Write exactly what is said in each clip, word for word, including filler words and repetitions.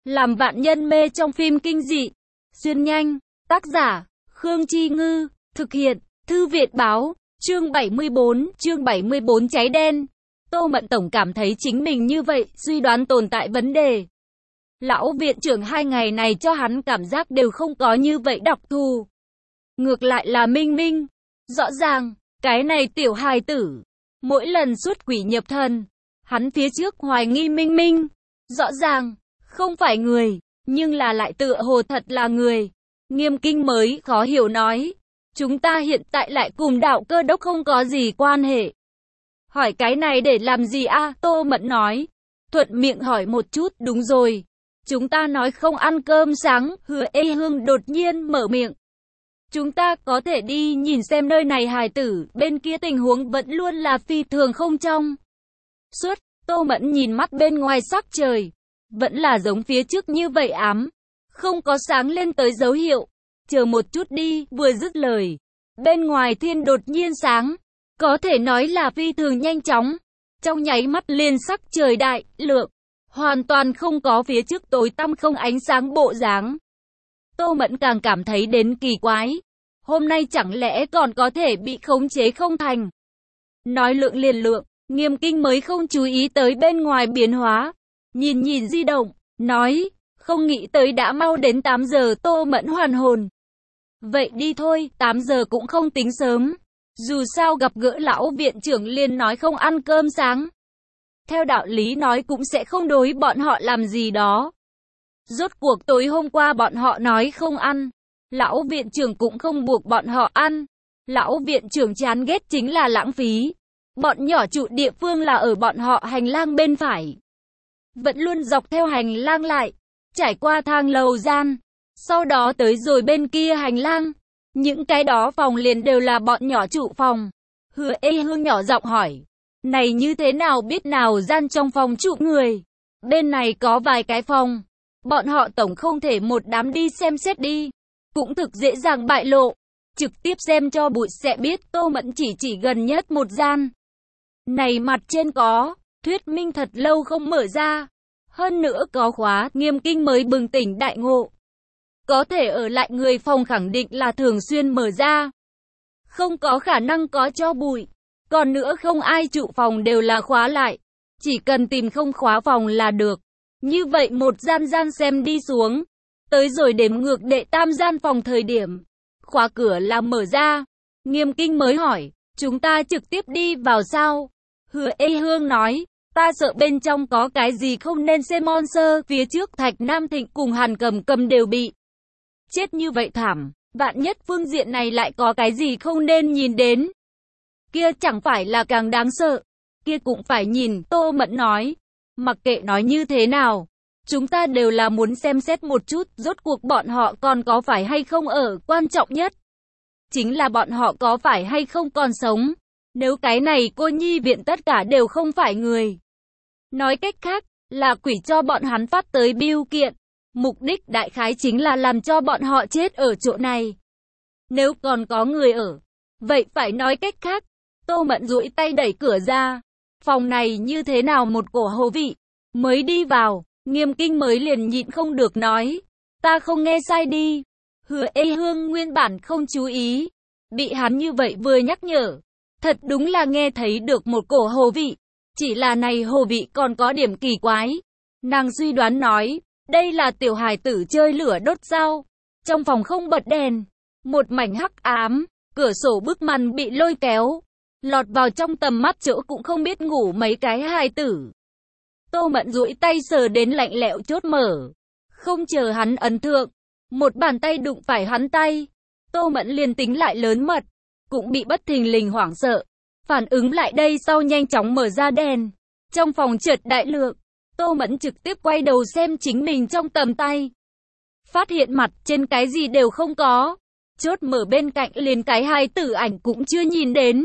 Làm vạn nhân mê trong phim kinh dị. Xuyên nhanh. Tác giả, Khương Chi Ngư. Thực hiện, Thư viện Báo. Chương bảy mươi bốn, chương bảy mươi bốn cháy đen. Tô Mẫn Tổng cảm thấy chính mình như vậy, suy đoán tồn tại vấn đề. Lão viện trưởng hai ngày này cho hắn cảm giác đều không có như vậy đặc thù. Ngược lại là Minh Minh. Rõ ràng, cái này tiểu hài tử. Mỗi lần xuất quỷ nhập thần, hắn phía trước hoài nghi Minh Minh. Rõ ràng, không phải người, nhưng là lại tựa hồ thật là người. Nghiêm Kinh mới khó hiểu nói. Chúng ta hiện tại lại cùng đạo Cơ Đốc không có gì quan hệ. Hỏi cái này để làm gì a? À? Tô Mẫn nói. Thuận miệng hỏi một chút, đúng rồi. Chúng ta nói không ăn cơm sáng, Hứa Ê Hương đột nhiên mở miệng. Chúng ta có thể đi nhìn xem nơi này hài tử, bên kia tình huống vẫn luôn là phi thường không trong. Suốt, Tô Mẫn nhìn mắt bên ngoài sắc trời. Vẫn là giống phía trước như vậy ám. Không có sáng lên tới dấu hiệu. Chờ một chút đi, vừa dứt lời. Bên ngoài thiên đột nhiên sáng. Có thể nói là phi thường nhanh chóng. Trong nháy mắt liền sắc trời đại, lượng. Hoàn toàn không có phía trước tối tăm không ánh sáng bộ dáng. Tô Mẫn càng cảm thấy đến kỳ quái. Hôm nay chẳng lẽ còn có thể bị khống chế không thành. Nói lượng liền lượng, Nghiêm Kinh mới không chú ý tới bên ngoài biến hóa. Nhìn nhìn di động, nói, không nghĩ tới đã mau đến tám giờ. Tô Mẫn hoàn hồn. Vậy đi thôi, tám giờ cũng không tính sớm. Dù sao gặp gỡ lão viện trưởng liền nói không ăn cơm sáng. Theo đạo lý nói cũng sẽ không đối bọn họ làm gì đó. Rốt cuộc tối hôm qua bọn họ nói không ăn. Lão viện trưởng cũng không buộc bọn họ ăn. Lão viện trưởng chán ghét chính là lãng phí. Bọn nhỏ trụ địa phương là ở bọn họ hành lang bên phải. Vẫn luôn dọc theo hành lang lại. Trải qua thang lầu gian. Sau đó tới rồi bên kia hành lang. Những cái đó phòng liền đều là bọn nhỏ trụ phòng. Hứa Ê Hương nhỏ giọng hỏi. Này như thế nào biết nào gian trong phòng trụ người. Bên này có vài cái phòng. Bọn họ tổng không thể một đám đi xem xét đi. Cũng thực dễ dàng bại lộ. Trực tiếp xem cho bụi sẽ biết. Tô Mẫn chỉ chỉ gần nhất một gian. Này mặt trên có. Thuyết minh thật lâu không mở ra. Hơn nữa có khóa. Nghiêm Kinh mới bừng tỉnh đại ngộ. Có thể ở lại người phòng khẳng định là thường xuyên mở ra. Không có khả năng có cho bụi. Còn nữa không ai trụ phòng đều là khóa lại. Chỉ cần tìm không khóa phòng là được. Như vậy một gian gian xem đi xuống. Tới rồi đếm ngược đệ tam gian phòng thời điểm. Khóa cửa là mở ra. Nghiêm Kinh mới hỏi. Chúng ta trực tiếp đi vào sao? Hứa Ê Hương nói. Ta sợ bên trong có cái gì không nên xem monster. Phía trước Thạch Nam Thịnh cùng Hàn Cầm Cầm đều bị chết như vậy thảm. Vạn nhất phương diện này lại có cái gì không nên nhìn đến. Kia chẳng phải là càng đáng sợ. Kia cũng phải nhìn. Tô Mẫn nói. Mặc kệ nói như thế nào. Chúng ta đều là muốn xem xét một chút. Rốt cuộc bọn họ còn có phải hay không ở. Quan trọng nhất chính là bọn họ có phải hay không còn sống. Nếu cái này cô nhi viện tất cả đều không phải người. Nói cách khác. Là quỷ cho bọn hắn phát tới bưu kiện. Mục đích đại khái chính là làm cho bọn họ chết ở chỗ này. Nếu còn có người ở. Vậy phải nói cách khác. Tô Mẫn duỗi tay đẩy cửa ra. Phòng này như thế nào một cổ hồ vị. Mới đi vào. Nghiêm Kinh mới liền nhịn không được nói. Ta không nghe sai đi. Hứa Ê Hương nguyên bản không chú ý. Bị hắn như vậy vừa nhắc nhở. Thật đúng là nghe thấy được một cổ hồ vị. Chỉ là này hồ vị còn có điểm kỳ quái. Nàng suy đoán nói. Đây là tiểu hài tử chơi lửa đốt sao. Trong phòng không bật đèn. Một mảnh hắc ám. Cửa sổ bức màn bị lôi kéo. Lọt vào trong tầm mắt chỗ cũng không biết ngủ mấy cái hài tử. Tô Mẫn duỗi tay sờ đến lạnh lẽo chốt mở. Không chờ hắn ấn thượng. Một bàn tay đụng phải hắn tay. Tô Mẫn liền tính lại lớn mật. Cũng bị bất thình lình hoảng sợ. Phản ứng lại đây sau nhanh chóng mở ra đèn. Trong phòng chợt đại lượng. Tô Mẫn trực tiếp quay đầu xem chính mình trong tầm tay. Phát hiện mặt trên cái gì đều không có. Chốt mở bên cạnh liền cái hai tử ảnh cũng chưa nhìn đến.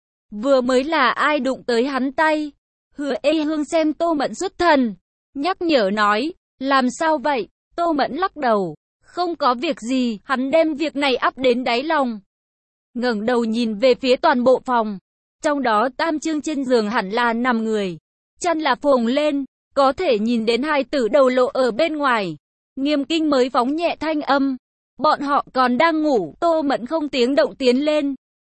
Vừa mới là ai đụng tới hắn tay. Hứa Ê Hương xem Tô Mẫn xuất thần. Nhắc nhở nói. Làm sao vậy? Tô Mẫn lắc đầu. Không có việc gì. Hắn đem việc này ắp đến đáy lòng. Ngẩng đầu nhìn về phía toàn bộ phòng. Trong đó tam chương trên giường hẳn là nằm người. Chăn là phồng lên. có thể nhìn đến hai tử đầu lộ ở bên ngoài. Nghiêm Kinh mới phóng nhẹ thanh âm. Bọn họ còn đang ngủ, Tô Mẫn không tiếng động tiến lên.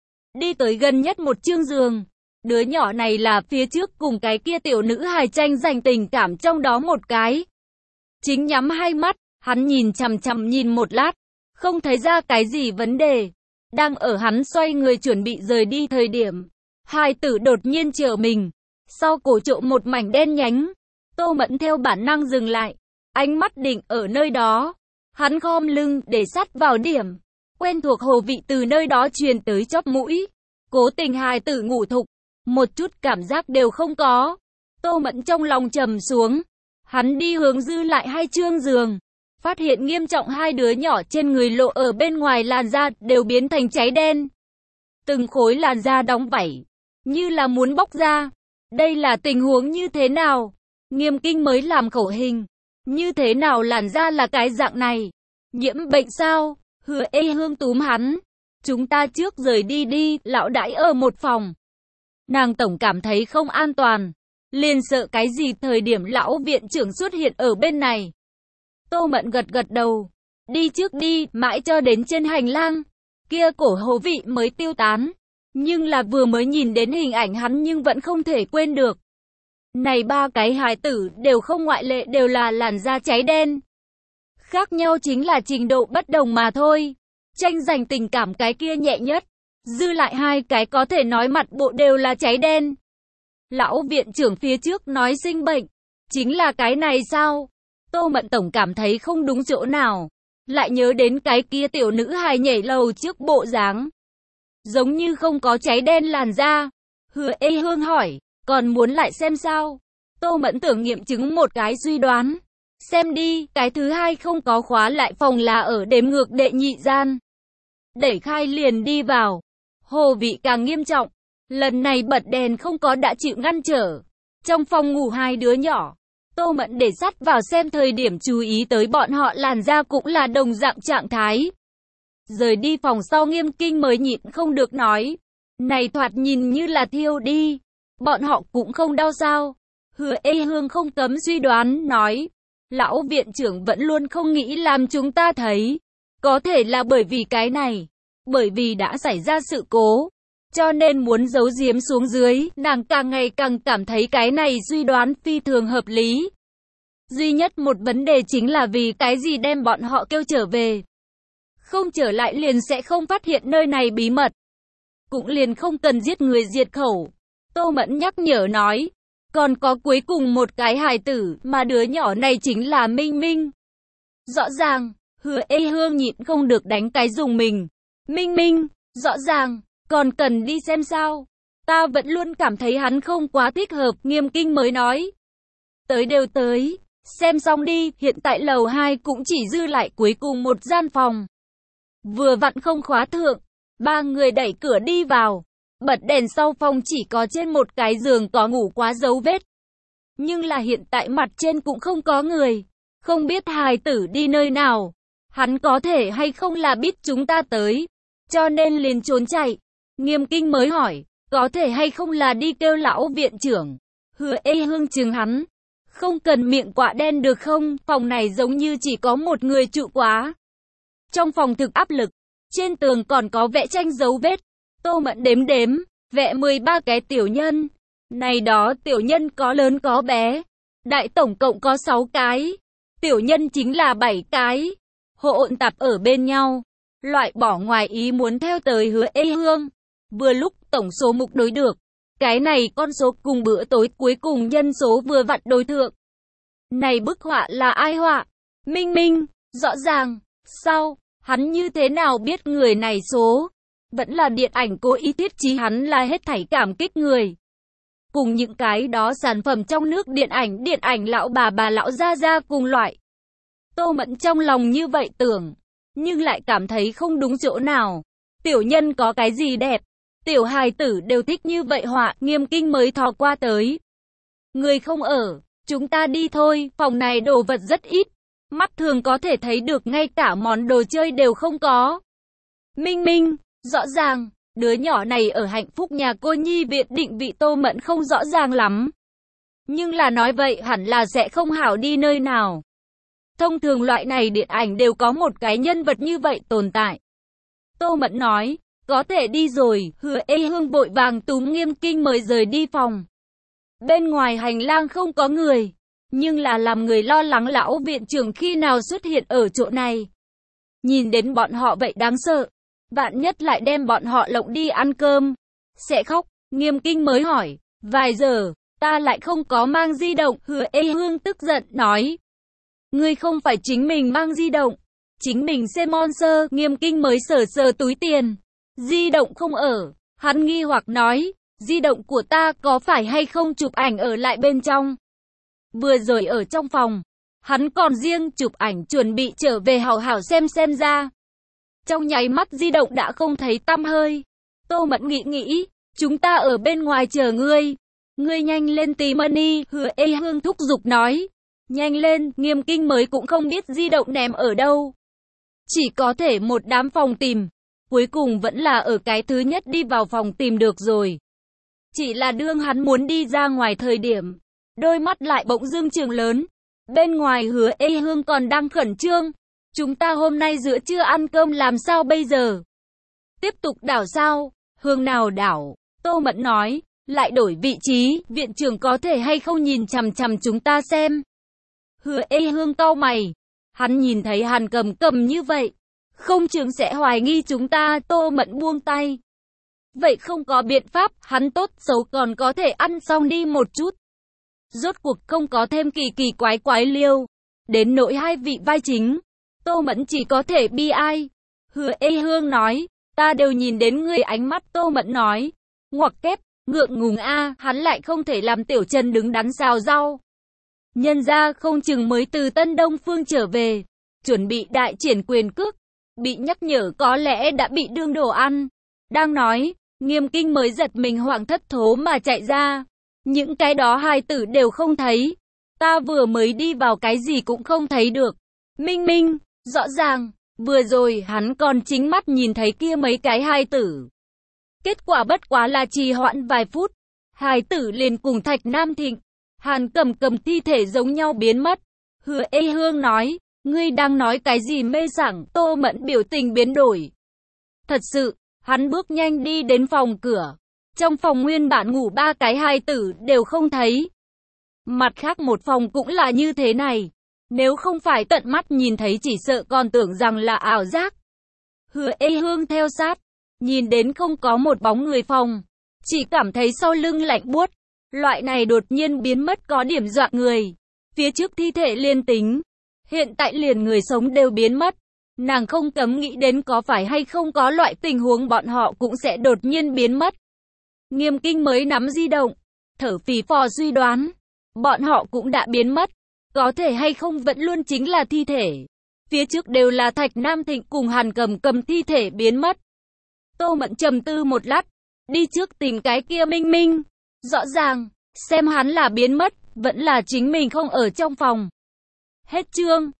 Đi tới gần nhất một chương giường. Đứa nhỏ này là phía trước cùng cái kia tiểu nữ hài tranh giành tình cảm trong đó một cái. Chính nhắm hai mắt, hắn nhìn chằm chằm nhìn một lát, không thấy ra cái gì vấn đề. Đang ở hắn xoay người chuẩn bị rời đi thời điểm, hai tử đột nhiên trở mình, sau cổ trộm một mảnh đen nhánh. Tô Mẫn theo bản năng dừng lại, ánh mắt định ở nơi đó. Hắn khom lưng để sát vào điểm, quen thuộc hồ vị từ nơi đó truyền tới chóp mũi. Cố tình hai tử ngủ thục, một chút cảm giác đều không có. Tô Mẫn trong lòng trầm xuống, hắn đi hướng dư lại hai chương giường, phát hiện nghiêm trọng hai đứa nhỏ trên người lộ ở bên ngoài làn da đều biến thành cháy đen. Từng khối làn da đóng vảy, như là muốn bóc ra. Đây là tình huống như thế nào? Nghiêm Kinh mới làm khẩu hình. Như thế nào làn da là cái dạng này? Nhiễm bệnh sao? Hứa Ê Hương túm hắn. Chúng ta trước rời đi đi, lão đãi ở một phòng. Nàng tổng cảm thấy không an toàn. Liền sợ cái gì thời điểm lão viện trưởng xuất hiện ở bên này. Tô Mẫn gật gật đầu. Đi trước đi, mãi cho đến trên hành lang. Kia cổ hồ vị mới tiêu tán. Nhưng là vừa mới nhìn đến hình ảnh hắn nhưng vẫn không thể quên được. Này ba cái hài tử đều không ngoại lệ đều là làn da cháy đen. Khác nhau chính là trình độ bất đồng mà thôi. Tranh giành tình cảm cái kia nhẹ nhất. Dư lại hai cái có thể nói mặt bộ đều là cháy đen. Lão viện trưởng phía trước nói sinh bệnh. Chính là cái này sao? Tô Mẫn tổng cảm thấy không đúng chỗ nào. Lại nhớ đến cái kia tiểu nữ hài nhảy lầu trước bộ dáng. Giống như không có cháy đen làn da. Hứa Ê Hương hỏi, còn muốn lại xem sao? Tô Mẫn tưởng nghiệm chứng một cái suy đoán. Xem đi, cái thứ hai không có khóa lại phòng là ở đếm ngược đệ nhị gian. Đẩy khai liền đi vào. Hồ vị càng nghiêm trọng. Lần này bật đèn không có đã chịu ngăn trở. Trong phòng ngủ hai đứa nhỏ. Tô Mẫn để sát vào xem thời điểm chú ý tới bọn họ làn da cũng là đồng dạng trạng thái. Rời đi phòng sau Nghiêm Kinh mới nhịn không được nói. Này thoạt nhìn như là thiêu đi. Bọn họ cũng không đau sao? Hứa Ê Hương không cấm suy đoán, nói. Lão viện trưởng vẫn luôn không nghĩ làm chúng ta thấy. Có thể là bởi vì cái này. Bởi vì đã xảy ra sự cố. Cho nên muốn giấu giếm xuống dưới, nàng càng ngày càng cảm thấy cái này suy đoán phi thường hợp lý. Duy nhất một vấn đề chính là vì cái gì đem bọn họ kêu trở về. Không trở lại liền sẽ không phát hiện nơi này bí mật. Cũng liền không cần giết người diệt khẩu. Tô Mẫn nhắc nhở nói. Còn có cuối cùng một cái hài tử mà đứa nhỏ này chính là Minh Minh. Rõ ràng, Hứa Ê Hương nhịn không được đánh cái dùng mình. Minh Minh, rõ ràng, còn cần đi xem sao. Ta vẫn luôn cảm thấy hắn không quá thích hợp, Nghiêm Kinh mới nói. Tới đều tới, xem xong đi, hiện tại lầu hai cũng chỉ dư lại cuối cùng một gian phòng. Vừa vặn không khóa thượng, ba người đẩy cửa đi vào. Bật đèn sau phòng chỉ có trên một cái giường có ngủ quá dấu vết. Nhưng là hiện tại mặt trên cũng không có người. Không biết hài tử đi nơi nào. Hắn có thể hay không là biết chúng ta tới. Cho nên liền trốn chạy. Nghiêm Kinh mới hỏi. Có thể hay không là đi kêu lão viện trưởng. Hứa Ê Hương chừng hắn. Không cần miệng quạ đen được không? Phòng này giống như chỉ có một người trụ quá. Trong phòng thực áp lực. Trên tường còn có vẽ tranh dấu vết. Tô Mẫn đếm đếm, vẽ mười ba cái tiểu nhân. Này đó tiểu nhân có lớn có bé. Đại tổng cộng có sáu cái. Tiểu nhân chính là bảy cái. Hỗn tạp ở bên nhau. Loại bỏ ngoài ý muốn theo tới Hứa Ê Hương. Vừa lúc tổng số mục đối được. Cái này con số cùng bữa tối cuối cùng nhân số vừa vặn đối thượng. Này bức họa là ai họa? Minh Minh, rõ ràng. Sao? Hắn như thế nào biết người này số? Vẫn là điện ảnh cố ý thiết trí hắn là hết thảy cảm kích người. Cùng những cái đó sản phẩm trong nước điện ảnh, điện ảnh lão bà bà lão gia gia cùng loại. Tô Mẫn trong lòng như vậy tưởng, nhưng lại cảm thấy không đúng chỗ nào. Tiểu nhân có cái gì đẹp? Tiểu hài tử đều thích như vậy họa, Nghiêm Kinh mới thò qua tới. Người không ở, chúng ta đi thôi, phòng này đồ vật rất ít. Mắt thường có thể thấy được ngay cả món đồ chơi đều không có. Minh Minh, rõ ràng, đứa nhỏ này ở hạnh phúc nhà cô nhi viện định vị Tô Mẫn không rõ ràng lắm. Nhưng là nói vậy hẳn là sẽ không hảo đi nơi nào. Thông thường loại này điện ảnh đều có một cái nhân vật như vậy tồn tại. Tô Mẫn nói, có thể đi rồi, Hứa Ê Hương vội vàng túm Nghiêm Kinh mới rời đi phòng. Bên ngoài hành lang không có người, nhưng là làm người lo lắng lão viện trưởng khi nào xuất hiện ở chỗ này. Nhìn đến bọn họ vậy đáng sợ, vạn nhất lại đem bọn họ lộng đi ăn cơm. Sẽ khóc, Nghiêm Kinh mới hỏi, vài giờ, ta lại không có mang di động, Hứa Ê Hương tức giận nói. Ngươi không phải chính mình mang di động, chính mình xem monster, Nghiêm Kinh mới sờ sờ túi tiền. Di động không ở, hắn nghi hoặc nói, di động của ta có phải hay không chụp ảnh ở lại bên trong. Vừa rồi ở trong phòng, hắn còn riêng chụp ảnh chuẩn bị trở về hảo hảo xem xem ra. Trong nháy mắt di động đã không thấy tăm hơi. Tô Mẫn nghĩ nghĩ, chúng ta ở bên ngoài chờ ngươi. Ngươi nhanh lên tìm money, Hứa Ê Hương thúc giục nói. Nhanh lên, Nghiêm Kinh mới cũng không biết di động ném ở đâu. Chỉ có thể một đám phòng tìm. Cuối cùng vẫn là ở cái thứ nhất đi vào phòng tìm được rồi. Chỉ là đương hắn muốn đi ra ngoài thời điểm, đôi mắt lại bỗng dưng trừng lớn. Bên ngoài Hứa Ê Hương còn đang khẩn trương. Chúng ta hôm nay giữa trưa ăn cơm làm sao bây giờ? Tiếp tục đảo sao? Hương nào đảo? Tô Mẫn nói, lại đổi vị trí, viện trưởng có thể hay không nhìn chằm chằm chúng ta xem. Hứa Ê Hương cau mày. Hắn nhìn thấy Hàn Cầm cầm như vậy, không chừng sẽ hoài nghi chúng ta. Tô Mẫn buông tay. Vậy không có biện pháp, hắn tốt xấu còn có thể ăn xong đi một chút. Rốt cuộc không có thêm kỳ kỳ quái quái liêu. Đến nỗi hai vị vai chính, Tô Mẫn chỉ có thể bi ai. Hứa Ê Hương nói, ta đều nhìn đến ngươi ánh mắt. Tô Mẫn nói, ngoặc kép, ngượng ngùng a, hắn lại không thể làm Tiểu Trần đứng đắn xào rau. Nhân ra không chừng mới từ Tân Đông Phương trở về, chuẩn bị đại triển quyền cước, bị nhắc nhở có lẽ đã bị đương đồ ăn. Đang nói, Nghiêm Kinh mới giật mình hoảng thất thố mà chạy ra. Những cái đó hai tử đều không thấy. Ta vừa mới đi vào cái gì cũng không thấy được. Minh Minh, rõ ràng, vừa rồi hắn còn chính mắt nhìn thấy kia mấy cái hai tử. Kết quả bất quá là trì hoãn vài phút. Hai tử liền cùng Thạch Nam Thịnh, Hàn Cầm cầm thi thể giống nhau biến mất. Hứa Ê Hương nói, ngươi đang nói cái gì mê sảng? Tô Mẫn biểu tình biến đổi. Thật sự, hắn bước nhanh đi đến phòng cửa. Trong phòng nguyên bản ngủ ba cái hai tử đều không thấy. Mặt khác một phòng cũng là như thế này. Nếu không phải tận mắt nhìn thấy chỉ sợ còn tưởng rằng là ảo giác. Hứa Ê Hương theo sát, nhìn đến không có một bóng người phòng, chỉ cảm thấy sau lưng lạnh buốt. Loại này đột nhiên biến mất có điểm dọa người. Phía trước thi thể liên tính, hiện tại liền người sống đều biến mất. Nàng không cấm nghĩ đến có phải hay không có loại tình huống bọn họ cũng sẽ đột nhiên biến mất. Nghiêm Kinh mới nắm di động, thở phì phò suy đoán, bọn họ cũng đã biến mất, có thể hay không vẫn luôn chính là thi thể. Phía trước đều là Thạch Nam Thịnh cùng Hàn Cầm cầm thi thể biến mất. Tô Mẫn trầm tư một lát, đi trước tìm cái kia Minh Minh, rõ ràng, xem hắn là biến mất, vẫn là chính mình không ở trong phòng. Hết chương.